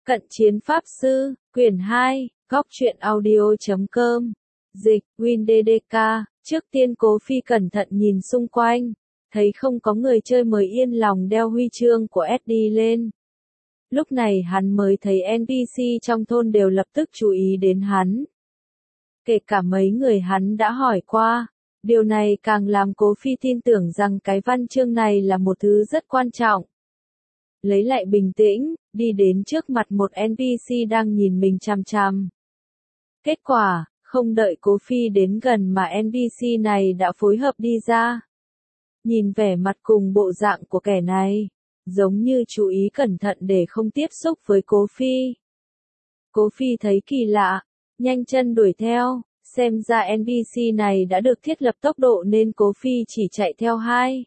Cận chiến pháp sư, quyển 2, góc truyện audio.com. Dịch, WinDDK. Trước tiên Cố Phi cẩn thận nhìn xung quanh, thấy không có người chơi mới yên lòng đeo huy chương của SD lên. Lúc này hắn mới thấy NPC trong thôn đều lập tức chú ý đến hắn. Kể cả mấy người hắn đã hỏi qua, điều này càng làm Cố Phi tin tưởng rằng cái văn chương này là một thứ rất quan trọng. Lấy lại bình tĩnh, đi đến trước mặt một NPC đang nhìn mình chằm chằm. Kết quả, không đợi Cố Phi đến gần mà NPC này đã phối hợp đi ra. Nhìn vẻ mặt cùng bộ dạng của kẻ này, giống như chú ý cẩn thận để không tiếp xúc với Cố Phi. Cố Phi thấy kỳ lạ, nhanh chân đuổi theo, xem ra NPC này đã được thiết lập tốc độ nên Cố Phi chỉ chạy theo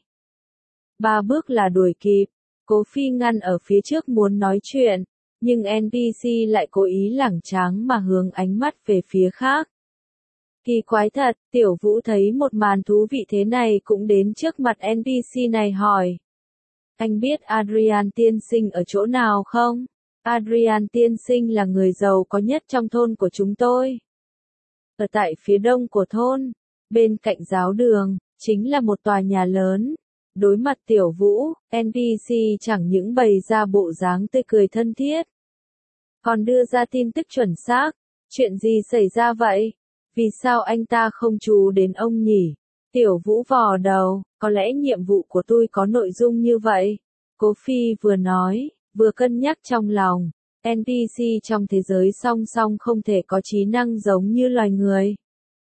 2-3 bước là đuổi kịp. Cố Phi ngăn ở phía trước muốn nói chuyện, nhưng NPC lại cố ý lảng tránh mà hướng ánh mắt về phía khác. Kỳ quái thật, Tiểu Vũ thấy một màn thú vị thế này cũng đến trước mặt NPC này hỏi. Anh biết Adrian tiên sinh ở chỗ nào không? Adrian tiên sinh là người giàu có nhất trong thôn của chúng tôi. Ở tại phía đông của thôn, bên cạnh giáo đường, chính là một tòa nhà lớn. Đối mặt Tiểu Vũ, NPC chẳng những bày ra bộ dáng tươi cười thân thiết, còn đưa ra tin tức chuẩn xác. Chuyện gì xảy ra vậy? Vì sao anh ta không chú đến ông nhỉ? Tiểu Vũ vò đầu, có lẽ nhiệm vụ của tôi có nội dung như vậy. Cố Phi vừa nói, vừa cân nhắc trong lòng. NPC trong thế giới song song không thể có trí năng giống như loài người.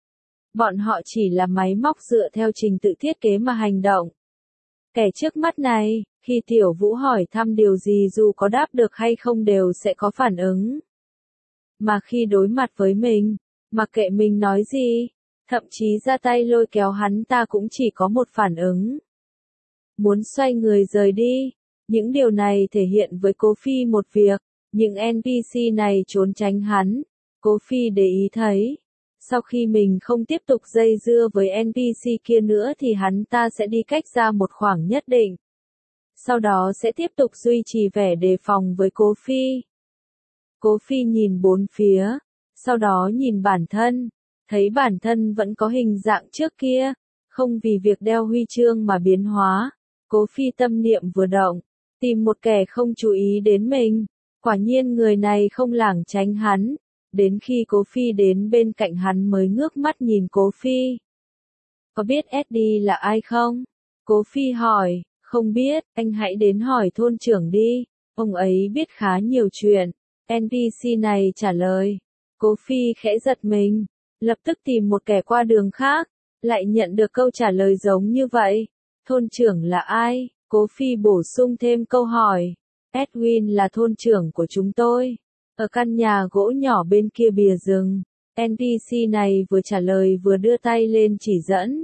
Bọn họ chỉ là máy móc dựa theo trình tự thiết kế mà hành động. Kẻ trước mắt này, khi Tiểu Vũ hỏi thăm điều gì dù có đáp được hay không đều sẽ có phản ứng. Mà khi đối mặt với mình, mặc kệ mình nói gì, thậm chí ra tay lôi kéo hắn ta cũng chỉ có một phản ứng. Muốn xoay người rời đi. Những điều này thể hiện với Cố Phi một việc, những NPC này trốn tránh hắn. Cố Phi để ý thấy, sau khi mình không tiếp tục dây dưa với NPC kia nữa thì hắn ta sẽ đi cách ra một khoảng nhất định. Sau đó sẽ tiếp tục duy trì vẻ đề phòng với Cố Phi. Cố Phi nhìn bốn phía, sau đó nhìn bản thân, thấy bản thân vẫn có hình dạng trước kia, không vì việc đeo huy chương mà biến hóa. Cố Phi tâm niệm vừa động, tìm một kẻ không chú ý đến mình. Quả nhiên người này không lảng tránh hắn. Đến khi Cố Phi đến bên cạnh hắn mới ngước mắt nhìn Cố Phi. Có biết SD là ai không? Cố Phi hỏi, không biết, anh hãy đến hỏi thôn trưởng đi, ông ấy biết khá nhiều chuyện. NPC này trả lời. Cố Phi khẽ giật mình, lập tức tìm một kẻ qua đường khác, lại nhận được câu trả lời giống như vậy. Thôn trưởng là ai? Cố Phi bổ sung thêm câu hỏi. Edwin là thôn trưởng của chúng tôi. Ở căn nhà gỗ nhỏ bên kia bìa rừng, NPC này vừa trả lời vừa đưa tay lên chỉ dẫn.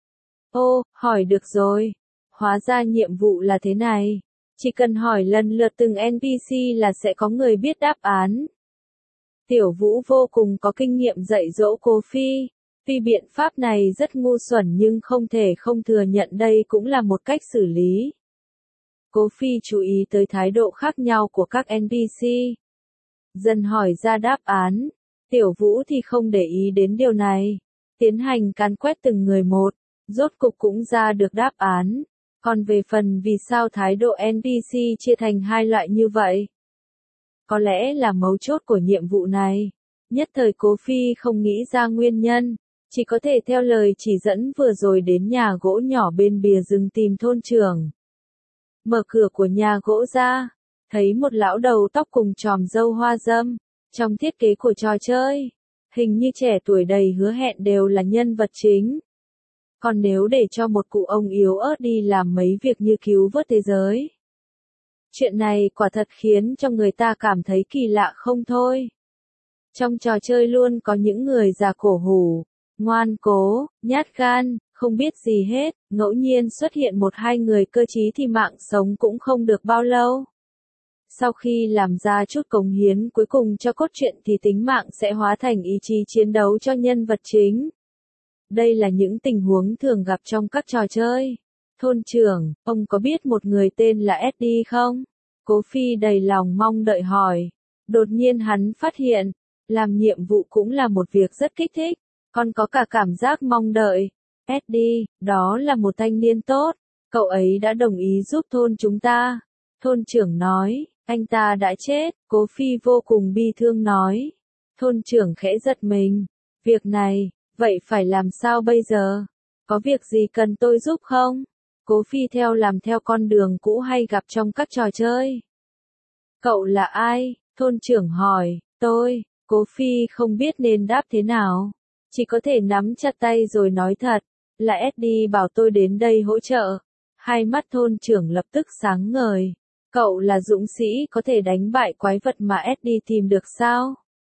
Ô, hỏi được rồi. Hóa ra nhiệm vụ là thế này. Chỉ cần hỏi lần lượt từng NPC là sẽ có người biết đáp án. Tiểu Vũ vô cùng có kinh nghiệm dạy dỗ Cố Phi. Tuy biện pháp này rất ngu xuẩn nhưng không thể không thừa nhận đây cũng là một cách xử lý. Cố Phi chú ý tới thái độ khác nhau của các NPC. Dần hỏi ra đáp án. Tiểu Vũ thì không để ý đến điều này. Tiến hành càn quét từng người một. Rốt cục cũng ra được đáp án. Còn về phần vì sao thái độ NPC chia thành hai loại như vậy? Có lẽ là mấu chốt của nhiệm vụ này. Nhất thời Cố Phi không nghĩ ra nguyên nhân. Chỉ có thể theo lời chỉ dẫn vừa rồi đến nhà gỗ nhỏ bên bìa rừng tìm thôn trưởng. Mở cửa của nhà gỗ ra, thấy một lão đầu tóc cùng chòm râu hoa râm. Trong thiết kế của trò chơi, hình như trẻ tuổi đầy hứa hẹn đều là nhân vật chính. Còn nếu để cho một cụ ông yếu ớt đi làm mấy việc như cứu vớt thế giới. Chuyện này quả thật khiến cho người ta cảm thấy kỳ lạ không thôi. Trong trò chơi luôn có những người già cổ hủ, ngoan cố, nhát gan, không biết gì hết, ngẫu nhiên xuất hiện một hai người cơ trí thì mạng sống cũng không được bao lâu. Sau khi làm ra chút cống hiến cuối cùng cho cốt truyện thì tính mạng sẽ hóa thành ý chí chiến đấu cho nhân vật chính. Đây là những tình huống thường gặp trong các trò chơi. Thôn trưởng, ông có biết một người tên là SD không? Cố Phi đầy lòng mong đợi hỏi. Đột nhiên hắn phát hiện, làm nhiệm vụ cũng là một việc rất kích thích, còn có cả cảm giác mong đợi. Eddie, đó là một thanh niên tốt, cậu ấy đã đồng ý giúp thôn chúng ta. Thôn trưởng nói, anh ta đã chết, Cố Phi vô cùng bi thương nói. Thôn trưởng khẽ giật mình, việc này, vậy phải làm sao bây giờ? Có việc gì cần tôi giúp không? Cố Phi làm theo con đường cũ hay gặp trong các trò chơi. Cậu là ai? Thôn trưởng hỏi, tôi, Cố Phi không biết nên đáp thế nào. Chỉ có thể nắm chặt tay rồi nói thật, là Eddie bảo tôi đến đây hỗ trợ. Hai mắt thôn trưởng lập tức sáng ngời. Cậu là dũng sĩ có thể đánh bại quái vật mà Eddie tìm được sao?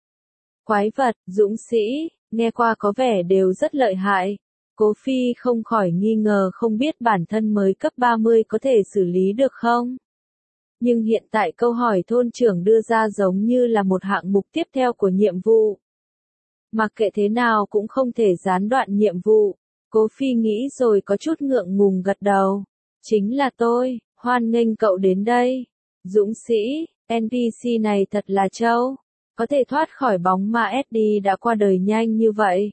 Quái vật, dũng sĩ, nghe qua có vẻ đều rất lợi hại. Cố Phi không khỏi nghi ngờ không biết bản thân mới cấp 30 có thể xử lý được không? Nhưng hiện tại câu hỏi thôn trưởng đưa ra giống như là một hạng mục tiếp theo của nhiệm vụ. Mặc kệ thế nào cũng không thể gián đoạn nhiệm vụ. Cố Phi nghĩ rồi có chút ngượng ngùng gật đầu. Chính là tôi, hoan nghênh cậu đến đây. Dũng sĩ, NPC này thật là trâu. Có thể thoát khỏi bóng ma Eddie đã qua đời nhanh như vậy.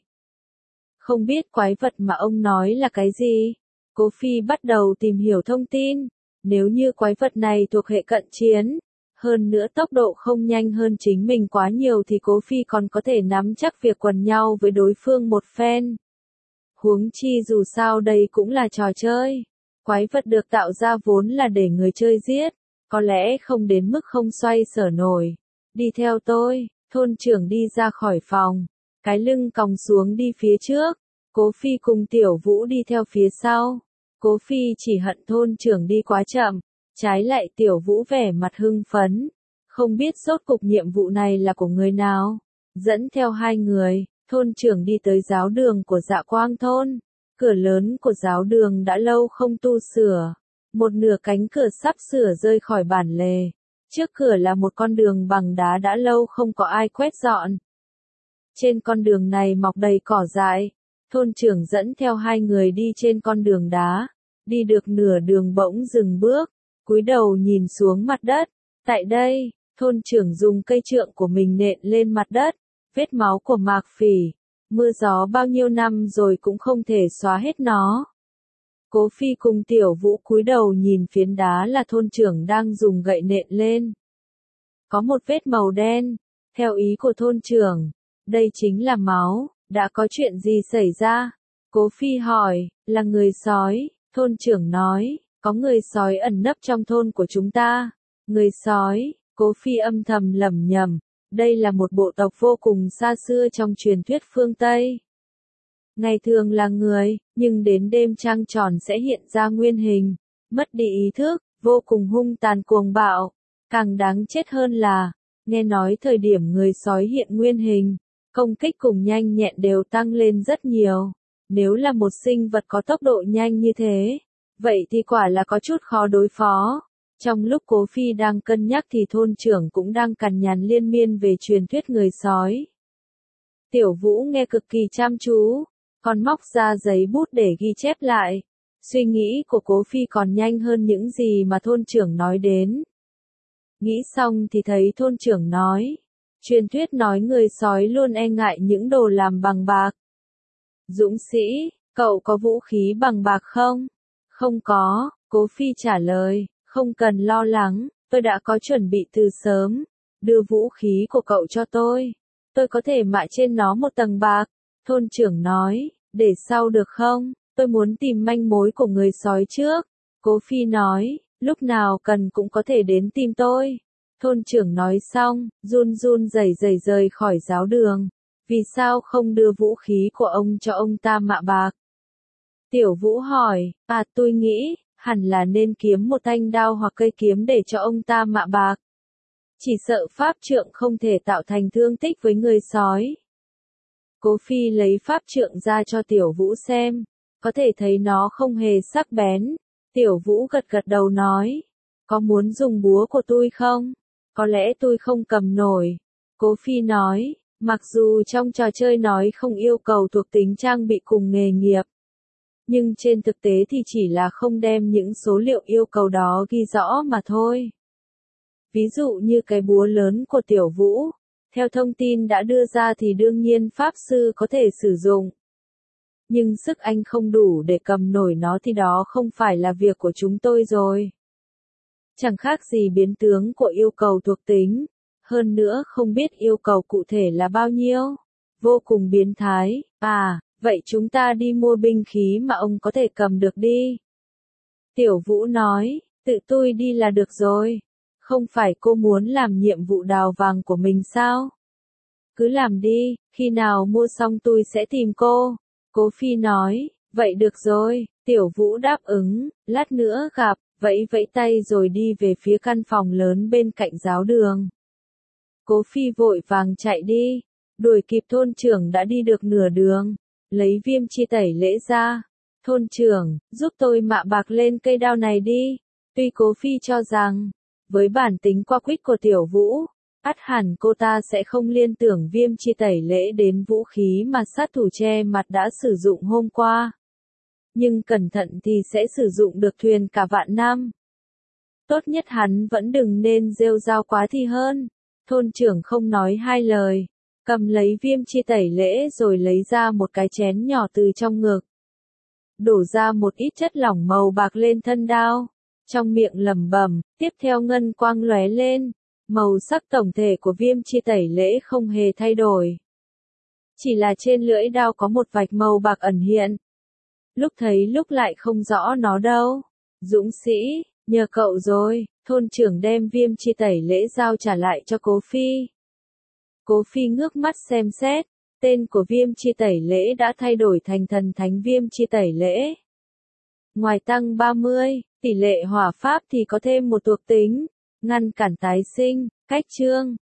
Không biết quái vật mà ông nói là cái gì? Cố Phi bắt đầu tìm hiểu thông tin. Nếu như quái vật này thuộc hệ cận chiến, hơn nữa tốc độ không nhanh hơn chính mình quá nhiều thì Cố Phi còn có thể nắm chắc việc quần nhau với đối phương một phen. Huống chi dù sao đây cũng là trò chơi. Quái vật được tạo ra vốn là để người chơi giết, có lẽ không đến mức không xoay sở nổi. Đi theo tôi, thôn trưởng đi ra khỏi phòng, cái lưng còng xuống đi phía trước, Cố Phi cùng Tiểu Vũ đi theo phía sau. Cố Phi chỉ hận thôn trưởng đi quá chậm, trái lại Tiểu Vũ vẻ mặt hưng phấn, không biết rốt cục nhiệm vụ này là của người nào. Dẫn theo hai người, thôn trưởng đi tới giáo đường của Dạ Quang thôn. Cửa lớn của giáo đường đã lâu không tu sửa, một nửa cánh cửa sắp sửa rơi khỏi bản lề. Trước cửa là một con đường bằng đá đã lâu không có ai quét dọn. Trên con đường này mọc đầy cỏ dại. Thôn trưởng dẫn theo hai người đi trên con đường đá. Đi được nửa đường bỗng dừng bước, cúi đầu nhìn xuống mặt đất. Tại đây, thôn trưởng dùng cây trượng của mình nện lên mặt đất. Vết máu của Mạc Phỉ, mưa gió bao nhiêu năm rồi cũng không thể xóa hết nó. Cố Phi cùng Tiểu Vũ cúi đầu nhìn phiến đá là thôn trưởng đang dùng gậy nện lên. Có một vết màu đen, theo ý của thôn trưởng, đây chính là máu, đã có chuyện gì xảy ra? Cố Phi hỏi, là người sói, thôn trưởng nói, có người sói ẩn nấp trong thôn của chúng ta. Người sói, Cố Phi âm thầm lẩm nhẩm, đây là một bộ tộc vô cùng xa xưa trong truyền thuyết phương Tây. Ngày thường là người, nhưng đến đêm trăng tròn sẽ hiện ra nguyên hình, mất đi ý thức, vô cùng hung tàn cuồng bạo. Càng đáng chết hơn là, nghe nói thời điểm người sói hiện nguyên hình, công kích cùng nhanh nhẹn đều tăng lên rất nhiều. Nếu là một sinh vật có tốc độ nhanh như thế, vậy thì quả là có chút khó đối phó. Trong lúc Cố Phi đang cân nhắc thì thôn trưởng cũng đang cằn nhằn liên miên về truyền thuyết người sói. Tiểu Vũ nghe cực kỳ chăm chú, còn móc ra giấy bút để ghi chép lại. Suy nghĩ của Cố Phi còn nhanh hơn những gì mà thôn trưởng nói đến. Nghĩ xong thì thấy thôn trưởng nói, truyền thuyết nói người sói luôn e ngại những đồ làm bằng bạc. Dũng sĩ, cậu có vũ khí bằng bạc không? Không có, Cố Phi trả lời, không cần lo lắng, tôi đã có chuẩn bị từ sớm. Đưa vũ khí của cậu cho tôi có thể mạ trên nó một tầng bạc. Thôn trưởng nói, để sau được không? Tôi muốn tìm manh mối của người sói trước. Cố Phi nói, lúc nào cần cũng có thể đến tìm tôi. Thôn trưởng nói xong, run run rẩy rời khỏi giáo đường. Vì sao không đưa vũ khí của ông cho ông ta mạ bạc? Tiểu Vũ hỏi, tôi nghĩ, hẳn là nên kiếm một thanh đao hoặc cây kiếm để cho ông ta mạ bạc. Chỉ sợ pháp trượng không thể tạo thành thương tích với người sói. Cố Phi lấy pháp trượng ra cho Tiểu Vũ xem, có thể thấy nó không hề sắc bén. Tiểu Vũ gật gật đầu nói, có muốn dùng búa của tôi không? Có lẽ tôi không cầm nổi. Cố Phi nói, mặc dù trong trò chơi nói không yêu cầu thuộc tính trang bị cùng nghề nghiệp, nhưng trên thực tế thì chỉ là không đem những số liệu yêu cầu đó ghi rõ mà thôi. Ví dụ như cái búa lớn của Tiểu Vũ, theo thông tin đã đưa ra thì đương nhiên Pháp Sư có thể sử dụng. Nhưng sức anh không đủ để cầm nổi nó thì đó không phải là việc của chúng tôi rồi. Chẳng khác gì biến tướng của yêu cầu thuộc tính, hơn nữa không biết yêu cầu cụ thể là bao nhiêu. Vô cùng biến thái, vậy chúng ta đi mua binh khí mà ông có thể cầm được đi. Tiểu Vũ nói, tự tôi đi là được rồi. Không phải cô muốn làm nhiệm vụ đào vàng của mình sao? Cứ làm đi, khi nào mua xong tôi sẽ tìm cô. Cố Phi nói, vậy được rồi, Tiểu Vũ đáp ứng, lát nữa gặp, vẫy vẫy tay rồi đi về phía căn phòng lớn bên cạnh giáo đường. Cố Phi vội vàng chạy đi, đuổi kịp thôn trưởng đã đi được nửa đường, lấy viêm chi tẩy lễ ra. Thôn trưởng, giúp tôi mạ bạc lên cây đao này đi. Tuy Cố Phi cho rằng, với bản tính qua quýt của Tiểu Vũ, ắt hẳn cô ta sẽ không liên tưởng viêm chi tẩy lễ đến vũ khí mà sát thủ che mặt đã sử dụng hôm qua. Nhưng cẩn thận thì sẽ sử dụng được thuyền cả vạn năm. Tốt nhất hắn vẫn đừng nên rêu rao quá thì hơn. Thôn trưởng không nói hai lời, cầm lấy viêm chi tẩy lễ rồi lấy ra một cái chén nhỏ từ trong ngực. Đổ ra một ít chất lỏng màu bạc lên thân đao, trong miệng lẩm bẩm, tiếp theo ngân quang lóe lên, màu sắc tổng thể của viêm chi tẩy lễ không hề thay đổi. Chỉ là trên lưỡi đao có một vạch màu bạc ẩn hiện. Lúc thấy lúc lại không rõ nó đâu. Dũng sĩ, nhờ cậu rồi, thôn trưởng đem viêm chi tẩy lễ giao trả lại cho Cố Phi. Cố Phi ngước mắt xem xét, tên của viêm chi tẩy lễ đã thay đổi thành thần thánh viêm chi tẩy lễ. Ngoài tăng 30, tỷ lệ hỏa pháp thì có thêm một thuộc tính, ngăn cản tái sinh, cách chương.